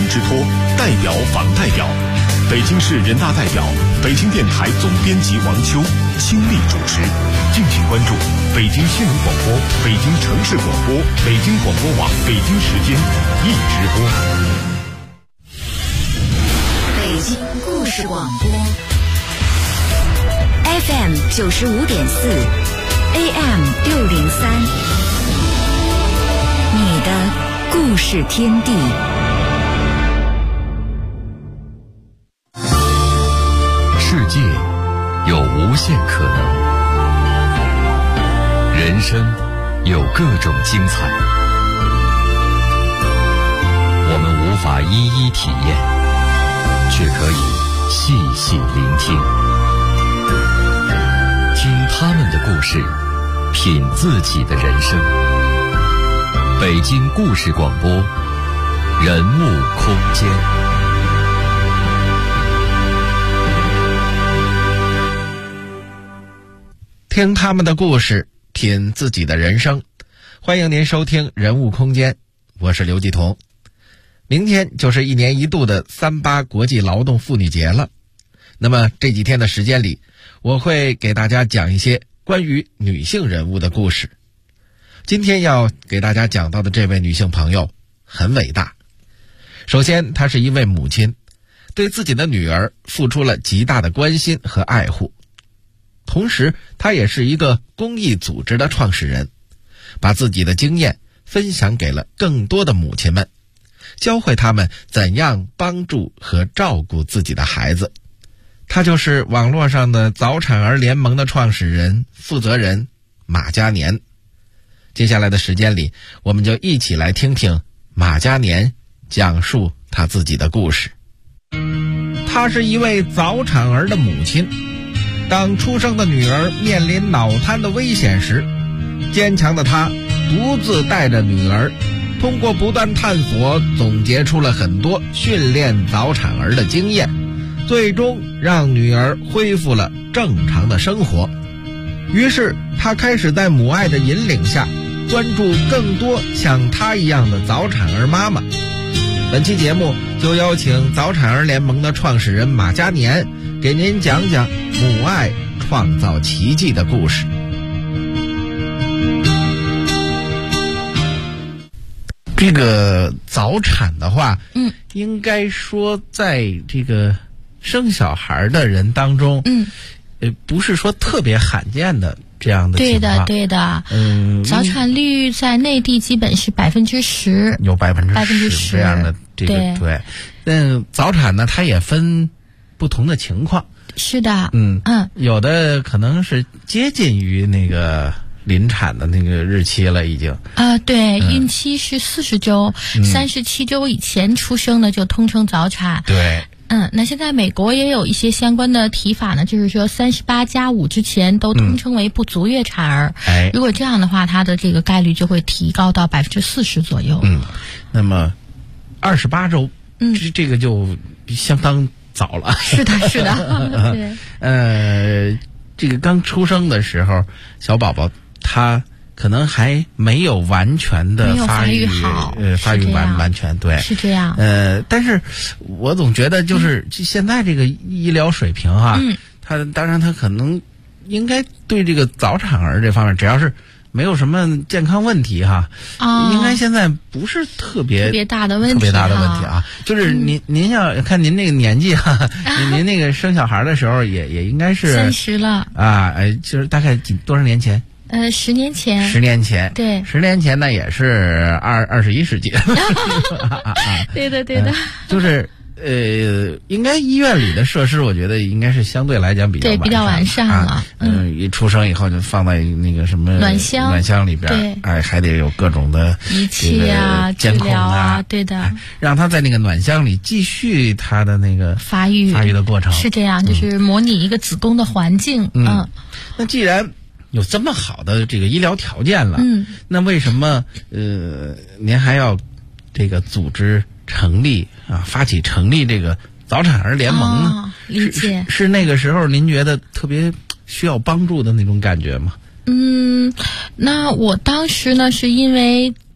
之托，代表访代表。北京市人大代表、北京电台总编辑王秋倾力主持。敬请关注北京新闻广播、北京城市广播、北京广播网北京时间一直播。 北京故事广播 FM 95.4 AM 603，你的故事天地。 世界有无限可能，人生有各种精彩，我们无法一一体验，却可以细细聆听，听他们的故事，品自己的人生。北京故事广播，人物空间。 听他们的故事，品自己的人生。欢迎您收听人物空间，我是刘继彤。明天就是1年1度的38国际劳动妇女节了。那么这几天的时间里，我会给大家讲一些关于女性人物的故事。今天要给大家讲到的这位女性朋友很伟大。首先，她是一位母亲，对自己的女儿付出了极大的关心和爱护。同时，她也是一个公益组织的创始人，把自己的经验分享给了更多的母亲们，教会他们怎样帮助和照顾自己的孩子。她就是网络上的早产儿联盟的创始人、负责人马嘉年。接下来的时间里，我们就一起来听听马嘉年讲述她自己的故事。她是一位早产儿的母亲，当出生的女儿面临脑瘫的危险时，坚强的她独自带着女儿，通过不断探索，总结出了很多训练早产儿的经验，最终让女儿恢复了正常的生活。于是她开始在母爱的引领下，关注更多像她一样的早产儿妈妈。本期节目就邀请早产儿联盟的创始人马嘉年给您讲讲母爱创造奇迹的故事。这个早产的话，应该说在这个生小孩的人当中，不是说特别罕见的这样的情况。 对的。早产率在内地基本是10%， 有10%这样的这个对。但早产呢，它也分不同的情况。 是的， 有的可能是接近于那个临产的那个日期了，已经。 对，孕期是40周，37周以前出生的就通称早产。 对。 那现在美国也有一些相关的提法呢，就是说38+5之前都通称为不足月产儿。如果这样的话，它的这个概率就会提高到40%左右。 那么28周，这个就相当早了。 是的。 对。这个刚出生的时候，小宝宝他可能还没有完全的发育好，发育完全对， 是这样。 但是我总觉得就是现在这个医疗水平他当然他可能应该对这个早产儿这方面，只要是没有什么健康问题应该现在不是特别大的问题啊。就是您要看您那个年纪您那个生小孩的时候也应该是 30了就是大概多少年前 ？10年前。 10年前， 对 ，10年前呢也是21世纪。 对的。 就是应该医院里的设施，我觉得应该是相对来讲比较完善了。一出生以后就放在那个什么暖箱里边，还得有各种的仪器监控对的， 让他在那个暖箱里继续他的那个发育的过程。 是这样，就是模拟一个子宫的环境。 那既然有这么好的这个医疗条件了，那为什么您还要这个组织成立发起成立这个早产儿联盟呢？ 理解。 是那个时候您觉得特别需要帮助的那种感觉吗？ 那我当时呢是因为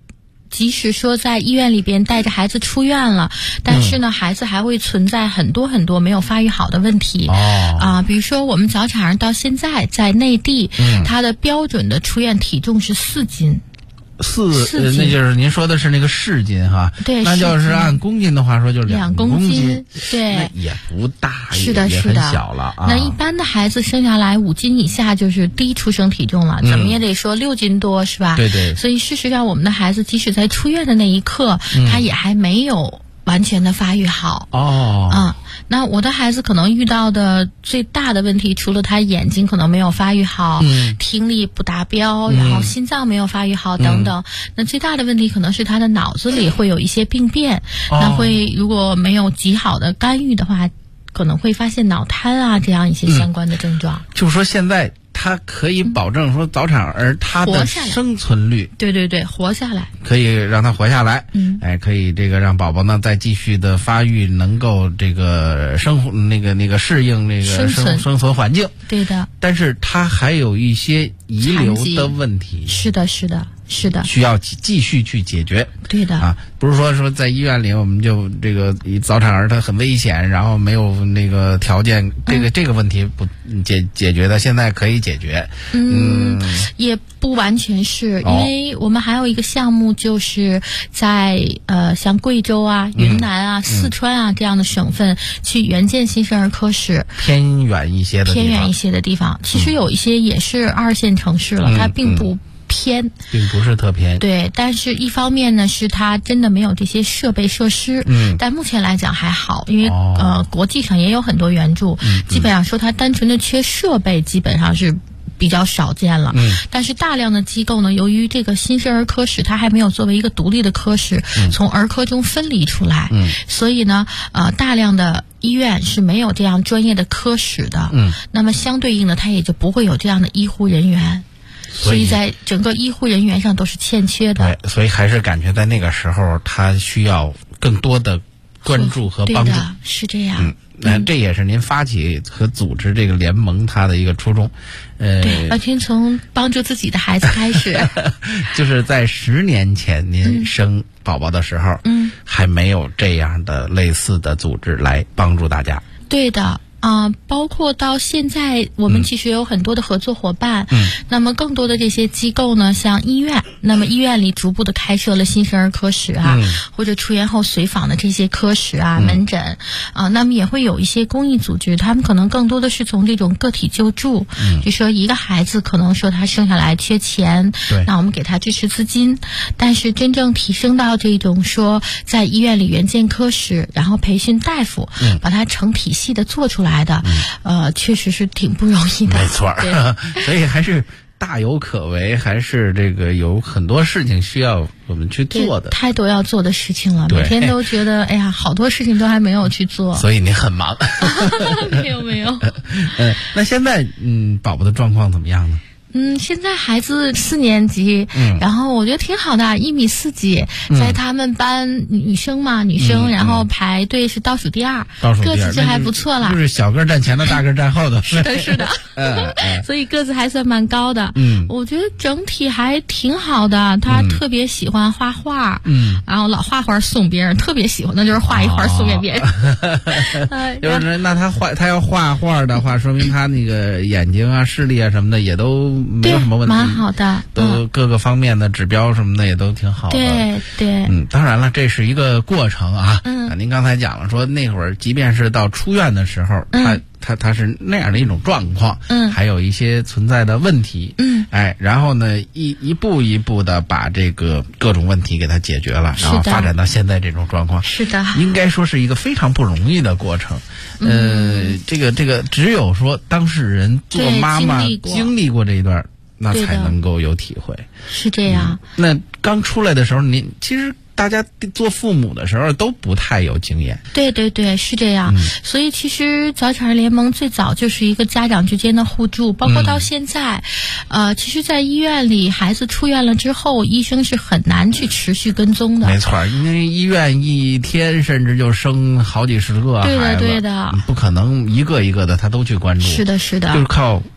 即使说在医院里边带着孩子出院了，但是呢，孩子还会存在很多很多没有发育好的问题。比如说我们早产儿到现在在内地，它的标准的出院体重是4斤。 那就是您说的是那个市斤哈， 对， 那就是按公斤的话说就是2公斤， 对， 那也不大， 是的， 也很小了啊。 那一般的孩子生下来5斤以下就是低出生体重了，怎么也得说6斤多是吧？ 对对。 所以事实上，我们的孩子即使在出院的那一刻，他也还没有完全的发育好。那我的孩子可能遇到的最大的问题，除了他眼睛可能没有发育好，听力不达标，然后心脏没有发育好等等，那最大的问题可能是他的脑子里会有一些病变，那会如果没有极好的干预的话，可能会发现脑瘫啊这样一些相关的症状。 就是说现在它可以保证说早产儿他的生存率， 对对对，活下来， 可以让他活下来，可以这个让宝宝呢再继续的发育，能够这个生活那个适应那个生存环境， 对的。 但是它还有一些遗留的问题， 是的，需要继续去解决。 对的啊，不是说在医院里我们就这个早产儿他很危险，然后没有那个条件，这个问题不解决的，现在可以解决。 也不完全是，因为我们还有一个项目，就是在像贵州啊、云南啊、四川啊这样的省份去援建新生儿科室， 偏远一些的地方， 其实有一些也是2线城市了，它并不偏， 并不是特偏。 对，但是一方面呢，是它真的没有这些设备设施，但目前来讲还好，因为国际上也有很多援助，基本上说它单纯的缺设备，基本上是比较少见了。但是大量的机构呢，由于这个新生儿科室它还没有作为一个独立的科室，从儿科中分离出来，所以呢，大量的医院是没有这样专业的科室的，那么相对应的，它也就不会有这样的医护人员。所以在整个医护人员上都是欠缺的。 对，所以还是感觉在那个时候，他需要更多的关注和帮助。 对的，是这样。 那这也是您发起和组织这个联盟它的一个初衷。 对，完全从帮助自己的孩子开始。 就是在10年前您生宝宝的时候，还没有这样的类似的组织来帮助大家。 对的。包括到现在，我们其实有很多的合作伙伴。那么更多的这些机构呢，像医院，那么医院里逐步的开设了新生儿科室啊，或者出院后随访的这些科室啊、门诊啊，那么也会有一些公益组织，他们可能更多的是从这种个体救助，就说一个孩子可能说他生下来缺钱，那我们给他支持资金，但是真正提升到这种说在医院里援建科室，然后培训大夫，把它成体系的做出来的，确实是挺不容易的。 没错，所以还是大有可为，还是这个有很多事情需要我们去做的， 太多要做的事情了，每天都觉得哎呀，好多事情都还没有去做， 所以你很忙。 没有。 那现在宝宝的状况怎么样呢？ 现在孩子4年级，然后我觉得挺好的，1.4米几，在他们班女生，然后排队是倒数第二，个子就还不错了， 就是小个站前头，大个站后头。 是的，所以个子还算蛮高的。我觉得整体还挺好的，他特别喜欢画画，然后老画画送别人，特别喜欢的就是画一画送给别人。 就是那他要画画的话，说明他那个眼睛啊、视力啊什么的也都没有什么问题， 蛮好的， 都各个方面的指标什么的也都挺好的。 对， 当然了，这是一个过程啊。您刚才讲了说那会儿，即便是到出院的时候，他是那样的一种状况，还有一些存在的问题，然后呢，一步一步的把这个各种问题给它解决了，然后发展到现在这种状况， 是的， 应该说是一个非常不容易的过程。这个只有说当事人做妈妈经历过这一段，那才能够有体会。 是这样。 那刚出来的时候，您其实大家做父母的时候都不太有经验。 对，是这样。所以其实早产儿联盟最早就是一个家长之间的互助，包括到现在，其实在医院里孩子出院了之后，医生是很难去持续跟踪的。 没错，因为医院一天甚至就生好几十个孩子， 对的， 不可能一个一个的他都去关注。 是的， 就是靠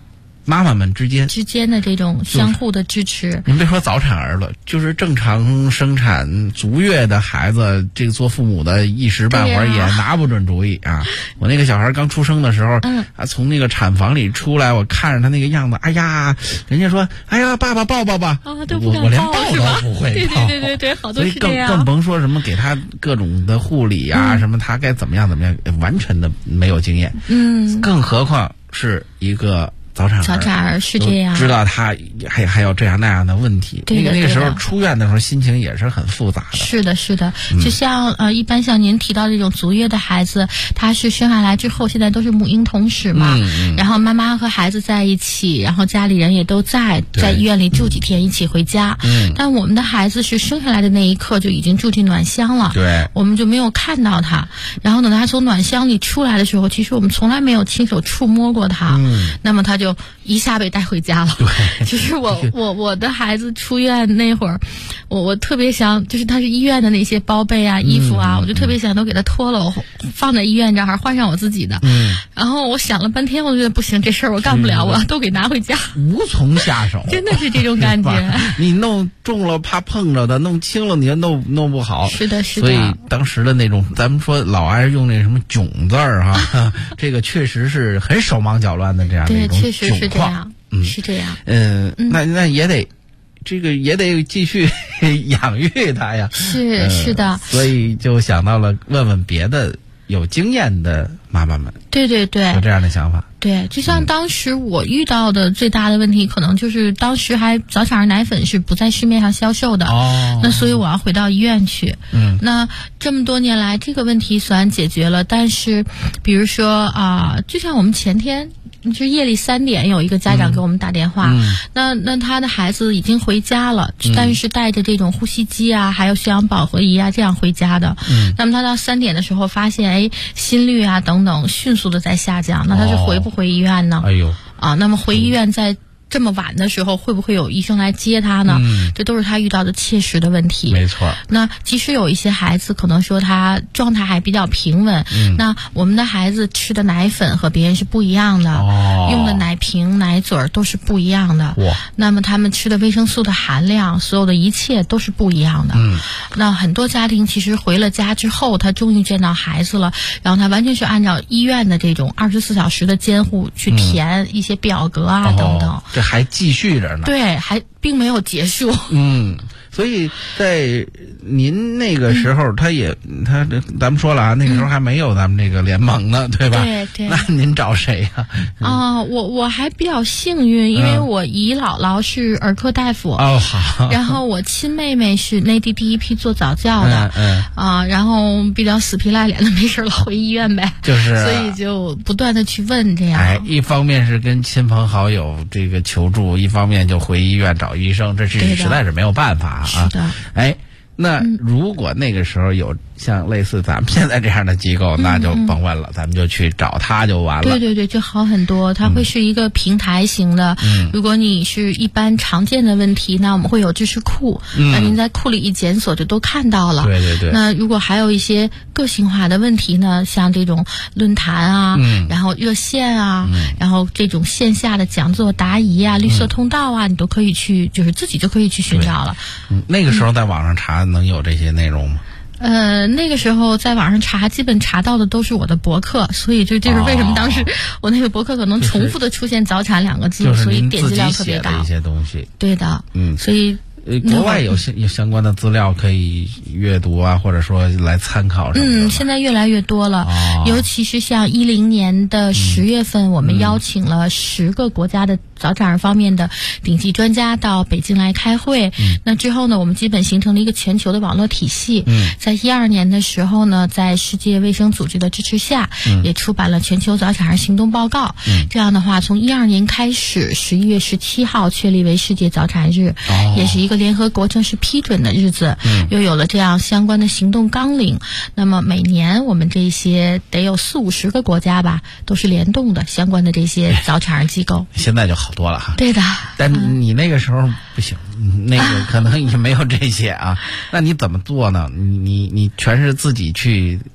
妈妈们之间的这种相互的支持。 您别说早产儿了，就是正常生产足月的孩子，这个做父母的一时半会儿也拿不准主意啊。我那个小孩刚出生的时候，从那个产房里出来，我看着他那个样子，哎呀，人家说，哎呀，爸爸抱抱吧， 都不敢抱， 我连抱都不会抱。 对，好多是这样。 所以更甭说什么给他各种的护理啊，什么他该怎么样，完全的没有经验。更何况是一个早产儿是这样， 知道他还有这样那样的问题。那个时候出院的时候心情也是很复杂的。 是的，就像一般像您提到这种足月的孩子，他是生下来之后现在都是母婴同室嘛，然后妈妈和孩子在一起，然后家里人也都在医院里住几天一起回家。但我们的孩子是生下来的那一刻就已经住进暖箱了，对，我们就没有看到他。然后等他从暖箱里出来的时候，其实我们从来没有亲手触摸过他。那么他就一下被带回家了。对，就是我的孩子出院那会儿，我特别想，就是他是医院的那些包被啊、衣服啊，我就特别想都给他脱了，放在医院这儿，换上我自己的。然后我想了半天，我觉得不行，这事儿我干不了，我要都给拿回家， 无从下手。 真的是这种感觉。 你弄重了怕碰着的，弄轻了你又弄不好。 是的。 所以当时的那种，咱们说老爱用那什么囧字儿哈，这个确实是很手忙脚乱的这样的一种确实是这样。是这样。 那也得。这个也得继续养育他呀， 是的， 所以就想到了问问别的有经验的妈妈们， 对，有这样的想法。 对，就像当时我遇到的最大的问题，可能就是当时还早产儿奶粉是不在市面上销售的，那所以我要回到医院去。那这么多年来，这个问题虽然解决了，但是比如说就像我们前天。就是夜里3点有一个家长给我们打电话，那他的孩子已经回家了，但是带着这种呼吸机啊，还有血氧饱和仪啊这样回家的。那么他到3点的时候发现，心率啊等等迅速的在下降，那他是回不回医院呢？那么回医院在这么晚的时候会不会有医生来接他呢？这都是他遇到的切实的问题。 没错。 那即使有一些孩子可能说他状态还比较平稳，那我们的孩子吃的奶粉和别人是不一样的，用的奶瓶奶嘴都是不一样的。那么他们吃的维生素的含量，所有的一切都是不一样的。那很多家庭其实回了家之后，他终于见到孩子了，然后他完全是按照医院的这种24小时的监护去填一些表格啊等等。 还继续着呢， 对，还并没有结束。 所以在您那个时候，咱们说了啊，那个时候还没有咱们这个联盟呢，对吧？ 对。 那您找谁呀？ 我还比较幸运，因为我姨姥姥是儿科大夫。 好。 然后我亲妹妹是内地第一批做早教的。然后比较死皮赖脸的，没事了回医院呗。 就是。 所以就不断的去问这样。 一方面是跟亲朋好友这个求助，一方面就回医院找医生，这是实在是没有办法。 是的。 那如果那个时候有像类似咱们现在这样的机构，那就甭问了，咱们就去找他就完了。 对，就好很多。它会是一个平台型的。如果你是一般常见的问题，那我们会有知识库，那您在库里一检索就都看到了。 对。 那如果还有一些个性化的问题呢，像这种论坛啊，然后热线啊，然后这种线下的讲座答疑啊、绿色通道啊，你都可以去，就是自己就可以去寻找了。 那个时候在网上查能有这些内容吗？ 那个时候在网上查，基本查到的都是我的博客，所以这是为什么当时我那个博客可能重复的出现早产2个字，所以点击量特别高。 就是您自己写的一些东西。 对的。所以国外有相关的资料可以阅读啊，或者说来参考什么的。 现在越来越多了。尤其是像2010年的10月份，我们邀请了10个国家的早产儿方面的顶级专家到北京来开会。那之后呢，我们基本形成了一个全球的网络体系。在2012年的时候呢，在世界卫生组织的支持下，也出版了全球早产儿行动报告。这样的话，从2012年开始，11月17号确立为世界早产日，也是一个联合国正式批准的日子。又有了这样相关的行动纲领。那么每年我们这些得有40-50个国家吧，都是联动的相关的这些早产儿机构。 现在就好多了哈。 对的。 但你那个时候不行，那个可能也没有这些啊。那你怎么做呢？你全是自己去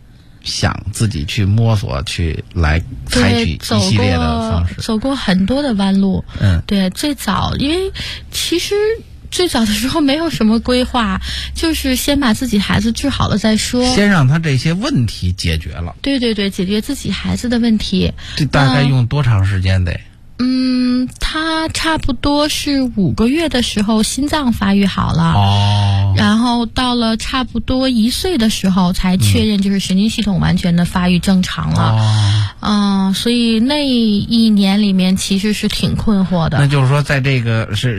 想自己去摸索，去来采取一系列的方式， 走过很多的弯路。对，最早因为其实最早的时候没有什么规划，就是先把自己孩子治好了再说， 先让他这些问题解决了。 对对对，解决自己孩子的问题。 这大概用多长时间得？ 他差不多是5个月的时候心脏发育好了，然后到了差不多1岁的时候才确认就是神经系统完全的发育正常了。所以那1年里面其实是挺困惑的。 那就是说，在这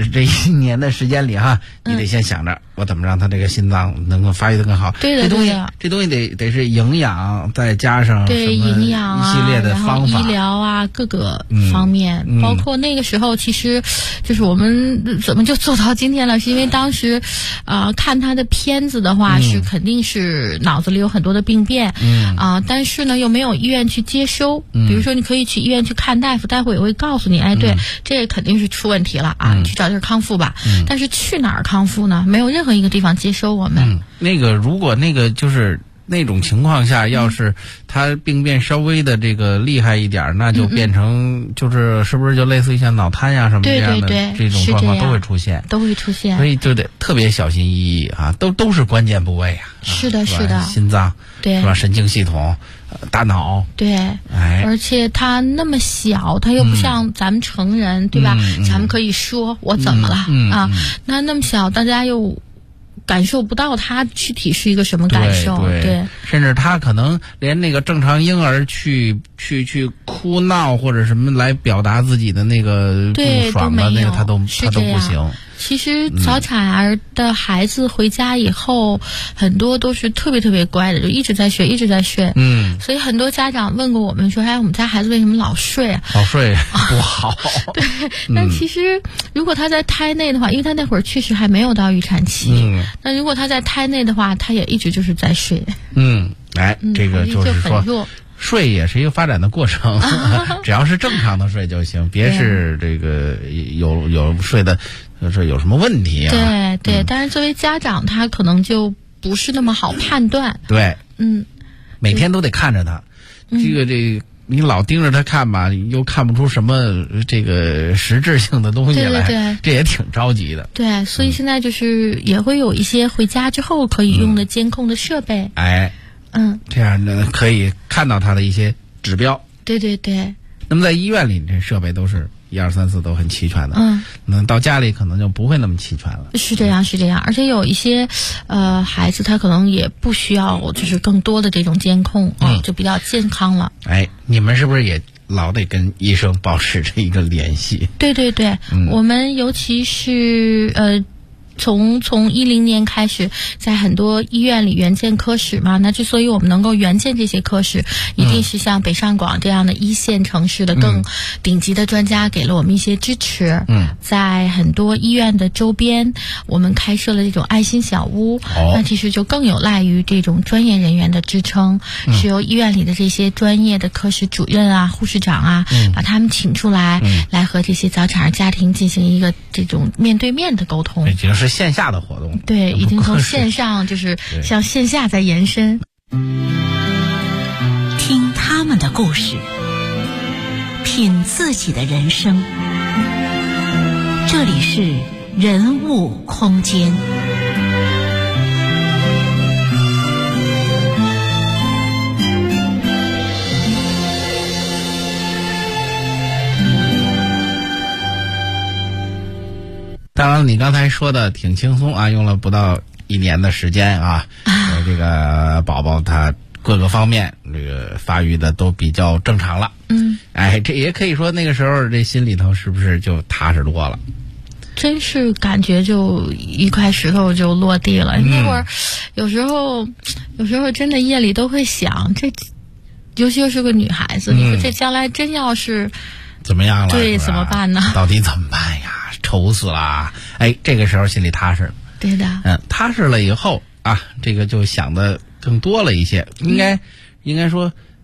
1年的时间里哈，你得先想着我怎么让他这个心脏能够发育得更好。 对的， 这东西得是营养，再加上对营养一系列的方法， 然后医疗啊各个方面。包括那个时候，其实就是我们怎么就走到今天了，是因为当时看他的片子的话，是肯定是脑子里有很多的病变，但是呢又没有医院去接收。比如说你可以去医院去看大夫，大夫也会告诉你，哎，对，这肯定是出问题了啊，你去找地儿康复吧。但是去哪儿康复呢？没有任何一个地方接收我们。 如果就是那种情况下，要是他病变稍微的这个厉害一点，那就变成是不是就类似于像脑瘫呀什么这样的这种状况都会出现，所以就得特别小心翼翼啊，都是关键部位啊。 是的，是的， 心脏对， 是吧？神经系统、大脑对，而且他那么小，他又不像咱们成人，对吧？咱们可以说我怎么了啊？那么小，大家又感受不到他具体是一个什么感受，对， 甚至他可能连那个正常婴儿去哭闹或者什么来表达自己的那个不爽的那个他都不行。 其实早产儿的孩子回家以后，很多都是特别特别乖的，就一直在睡，所以很多家长问过我们说，我们家孩子为什么老睡啊？ 老睡不好。 对，但其实如果他在胎内的话，因为他那会儿确实还没有到预产期，那如果他在胎内的话，他也一直就是在睡。 这个就是说，睡也是一个发展的过程，只要是正常的睡就行，别是这个有睡的就是有什么问题啊。 对，但是作为家长，他可能就不是那么好判断。 对，每天都得看着他，你老盯着他看吧，又看不出什么这个实质性的东西来， 对， 这也挺着急的。 对，所以现在就是也会有一些回家之后可以用的监控的设备。这样呢可以看到他的一些指标。对。 那么在医院里，这设备都是1、2、3、4都很齐全的。那到家里可能就不会那么齐全了。 是这样，而且有一些孩子他可能也不需要就是更多的这种监控，就比较健康了。 你们是不是也老得跟医生保持着一个联系？ 对，我们尤其是从10年开始，在很多医院里援建科室嘛，那之所以我们能够援建这些科室，一定是像北上广这样的1线城市的更顶级的专家给了我们一些支持。在很多医院的周边，我们开设了这种爱心小屋，那其实就更有赖于这种专业人员的支撑，是由医院里的这些专业的科室主任啊、护士长啊，把他们请出来，来和这些早产儿家庭进行一个这种面对面的沟通。 是线下的活动， 对，已经从线上就是向线下在延伸。 听他们的故事，品自己的人生。这里是人物空间。 当然你刚才说的挺轻松啊，用了不到1年的时间啊，这个宝宝他各个方面这个发育的都比较正常了。这也可以说那个时候这心里头是不是就踏实多了？ 真是感觉就一块石头就落地了。那会儿有时候真的夜里都会想，这尤其又是个女孩子，你说这将来真要是怎么样了？ 对，怎么办呢？ 到底怎么办呀？愁死了！这个时候心里踏实。 对的。 踏实了以后啊，这个就想的更多了一些。应该说，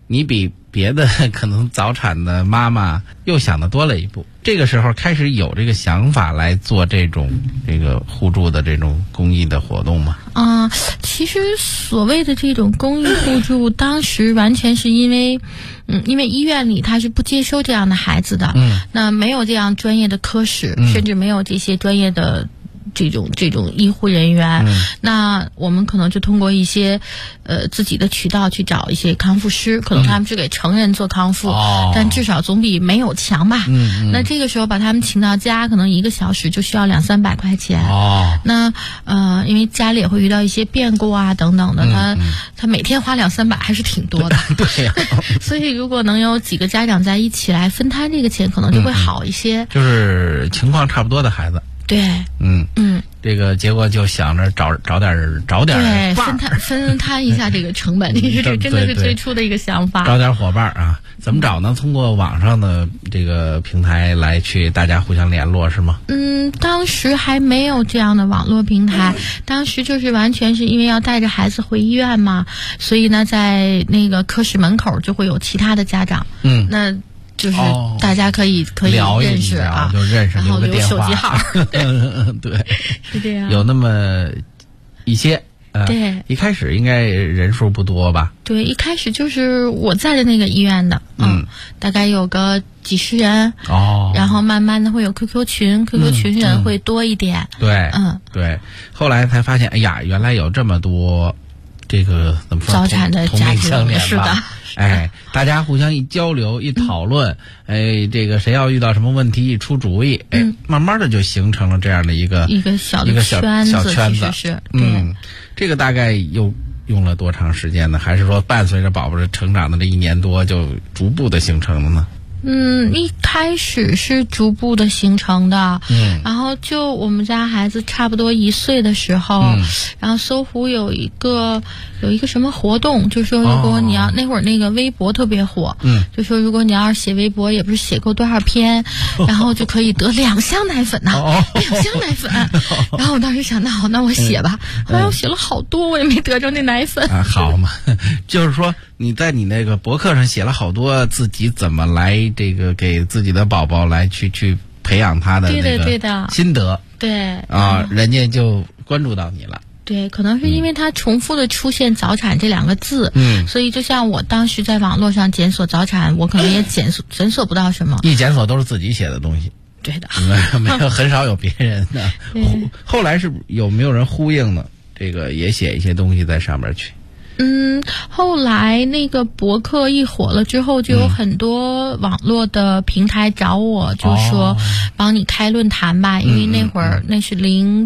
你比别的可能早产的妈妈又想得多了一步。这个时候开始有这个想法来做这个互助的这种公益的活动吗？ 其实所谓的这种公益互助，当时完全是因为医院里他是不接收这样的孩子的，那没有这样专业的科室，甚至没有这些专业的这种医护人员，那我们可能就通过一些自己的渠道去找一些康复师，可能他们是给成人做康复，但至少总比没有强吧。那这个时候把他们请到家，可能1个小时就需要200-300块钱。那因为家里也会遇到一些变故啊等等的，他每天花200-300还是挺多的。 对呀， 所以如果能有几个家长在一起来分摊这个钱，可能就会好一些。 就是情况差不多的孩子。 对， 这个结果就想着找点对，分摊一下这个成本，这真的是最初的一个想法。 找点伙伴啊，怎么找呢？通过网上的这个平台来去大家互相联络是吗？ 当时还没有这样的网络平台，当时就是完全是因为要带着孩子回医院嘛，所以呢，在那个科室门口就会有其他的家长，那就是大家可以认识啊， 就认识， 然后有手机号， 对， 是这样， 有那么一些。 对， 一开始应该人数不多吧？ 对，一开始就是我在的那个医院的，大概有个几十人，然后慢慢的会有 QQ 群人会多一点， 对，对，后来才发现，哎呀，原来有这么多这个怎么说早产的家庭，是的。 大家互相一交流一讨论，这个谁要遇到什么问题一出主意，慢慢的就形成了这样的一个小圈子， 是， 这个大概又用了多长时间呢？还是说伴随着宝宝的成长的这1年多就逐步的形成了呢？ 一开始是逐步的形成的，然后就我们家孩子差不多1岁的时候，然后搜狐有一个什么活动，就说如果你要那会儿那个微博特别火，就说如果你要是写微博也不是写够多少篇，然后就可以得2箱奶粉呢，2箱奶粉。然后我当时想，那好，那我写吧。后来我写了好多，我也没得着那奶粉。 好嘛，就是说你在你那个博客上写了好多自己怎么来这个给自己的宝宝来去培养他的那个心得， 对人家就关注到你了。 对，可能是因为它重复的出现早产这2个字，所以就像我当时在网络上检索早产，我可能也检索不到什么， 一检索都是自己写的东西。 对的， 没有很少有别人的。后来是有没有人呼应呢？这个也写一些东西在上面去。 后来那个博客一火了之后，就有很多网络的平台找我，就说帮你开论坛吧，因为那会儿那是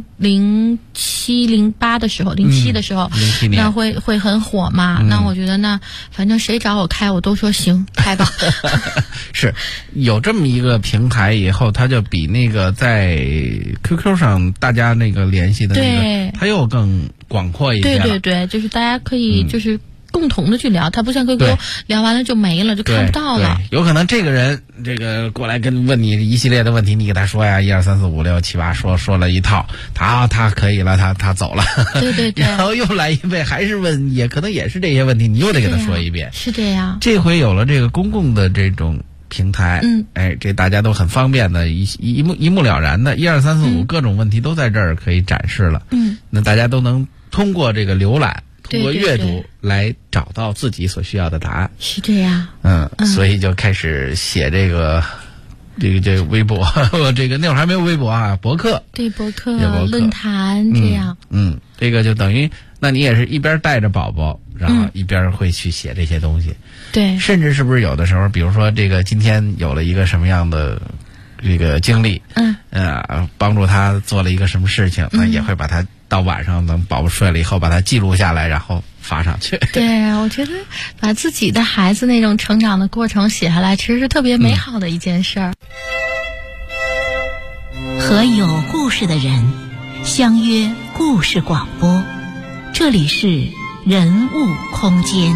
07、08的时候，07的时候，那会很火嘛。那我觉得那反正谁找我开，我都说行，开吧。 是有这么一个平台以后，它就比那个在 QQ 上大家那个联系的那个，它又更广阔一些了。 对，就是大家可以就是共同的去聊，它不像 QQ 聊完了就没了，就看不到了。 有可能这个人这个过来问你一系列的问题，你给他说呀，1、2、3、4、5、6、7、8，说了一套，他可以了，他走了。对，然后又来一位，还是问，也可能也是这些问题，你又得给他说一遍。 是这样。 这回有了这个公共的这种平台，这大家都很方便的，一目了然的，1、2、3、4、5各种问题都在这儿可以展示了。那大家都能通过这个浏览，通过阅读来找到自己所需要的答案。 是这样。 所以就开始写这个微博，这个那会儿还没有微博啊，博客。 对，博客论坛这样。 这个就等于，那你也是一边带着宝宝，然后一边会去写这些东西。 对， 甚至是不是有的时候，比如说这个今天有了一个什么样的这个经历，帮助他做了一个什么事情，那也会把他到晚上等宝宝睡了以后，把它记录下来，然后发上去。 对，我觉得把自己的孩子那种成长的过程写下来，其实是特别美好的一件事儿。 和有故事的人相约故事广播，这里是人物空间。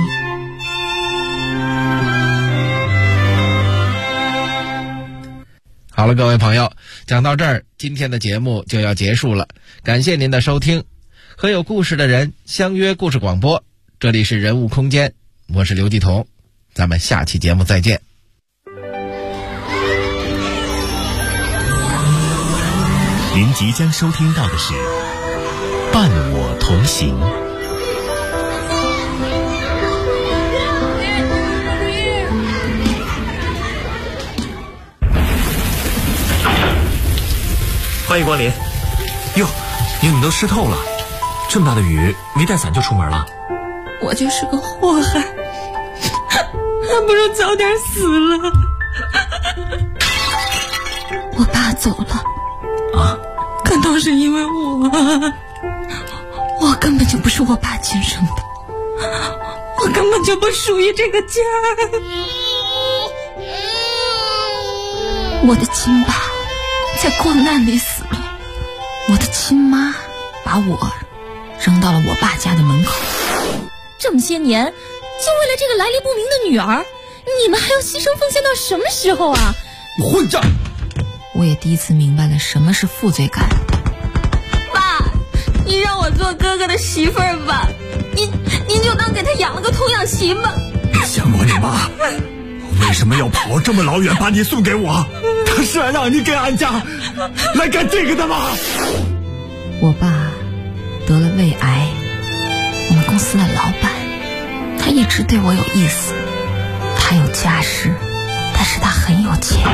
好了，各位朋友，讲到这儿，今天的节目就要结束了。感谢您的收听，和有故事的人相约故事广播，这里是人物空间，我是刘继彤， 咱们下期节目再见。 您即将收听到的是《伴我同行》。 欢迎光临。哟，你们都湿透了，这么大的雨，没带伞就出门了？ 我就是个祸害，还不如早点死了。我爸走了啊， 可都是因为我根本就不是我爸亲生的，我根本就不属于这个家。我的亲爸在光难里死了，我的亲妈把我扔到了我爸家的门口。 这么些年，就为了这个来历不明的女儿，你们还要牺牲奉献到什么时候啊？ 混账！ 我也第一次明白了什么是负罪感。 爸，你让我做哥哥的媳妇儿吧，您就当给他养了个童养媳吧。 想过你妈为什么要跑这么老远把你送给我？他是让你给俺家来干这个的吗？ 我爸得了胃癌，我们公司的老板，他一直对我有意思，他有家室，但是他很有钱。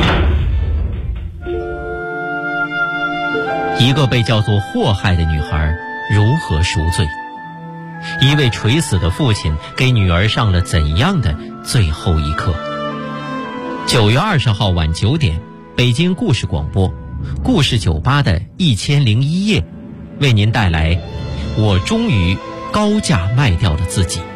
一个被叫做祸害的女孩如何赎罪？一位垂死的父亲给女儿上了怎样的最后一课？9月20号晚9点，北京故事广播故事酒吧的1001夜，为您带来我终于高价卖掉了自己。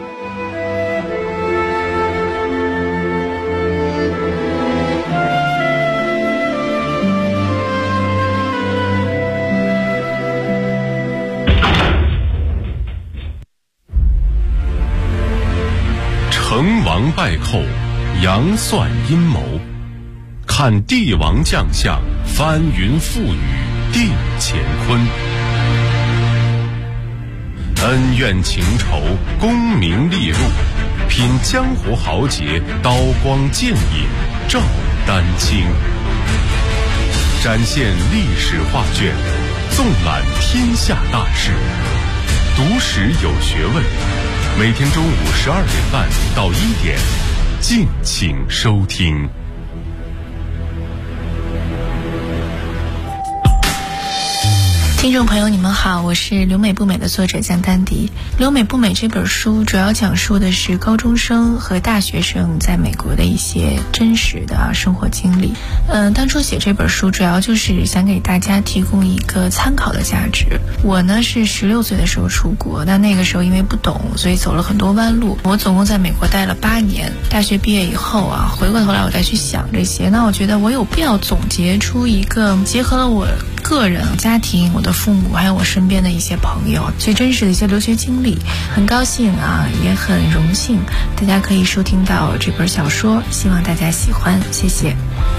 成王败寇，杨算阴谋，看帝王将相，翻云覆雨定乾坤。恩怨情仇，功名利禄，品江湖豪杰，刀光剑影照丹青。展现历史画卷，纵览天下大事，读史有学问。每天中午12点半到1点，敬请收听。 听众朋友你们好，我是留美不美的作者江丹迪。留美不美这本书主要讲述的是高中生和大学生在美国的一些真实的生活经历。当初写这本书主要就是想给大家提供一个参考的价值。我呢是16岁的时候出国，但那个时候因为不懂，所以走了很多弯路。我总共在美国待了8年，大学毕业以后回过头来我再去想这些，那我觉得我有必要总结出一个结合了我个人、家庭、我的父母还有我身边的一些朋友最真实的一些留学经历。很高兴也很荣幸大家可以收听到这本小说，希望大家喜欢，谢谢。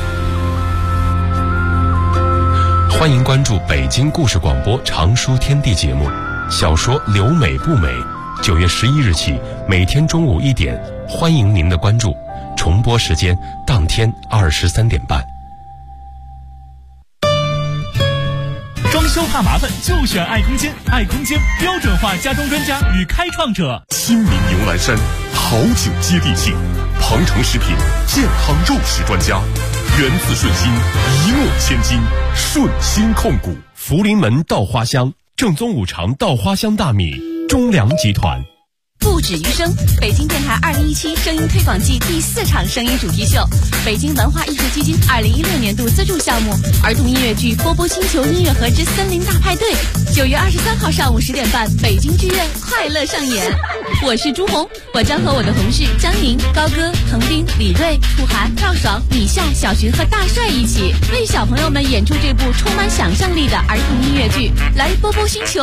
欢迎关注北京故事广播长书天地节目，小说《留美不美》，9月11日起每天中午1点，欢迎您的关注，重播时间当天23点半。 装修怕麻烦就选爱空间，爱空间标准化家装专家与开创者。 亲民牛栏山，好酒接地气，鹏程食品健康肉食专家，源自顺心，一诺千金，顺心控股。福临门稻花香，正宗五常稻花香大米，中粮集团。 不止于声，北京电台2017声音推广季第4场声音主题秀，北京文化艺术基金2016年度资助项目儿童音乐剧《波波星球音乐盒之森林大派对》，9月23号上午10点半，北京剧院快乐上演。我是朱红，我将和我的同事张宁、高歌、彭斌、李锐、楚涵、赵爽、米夏、小寻和大帅一起为小朋友们演出这部充满想象力的儿童音乐剧，来波波星球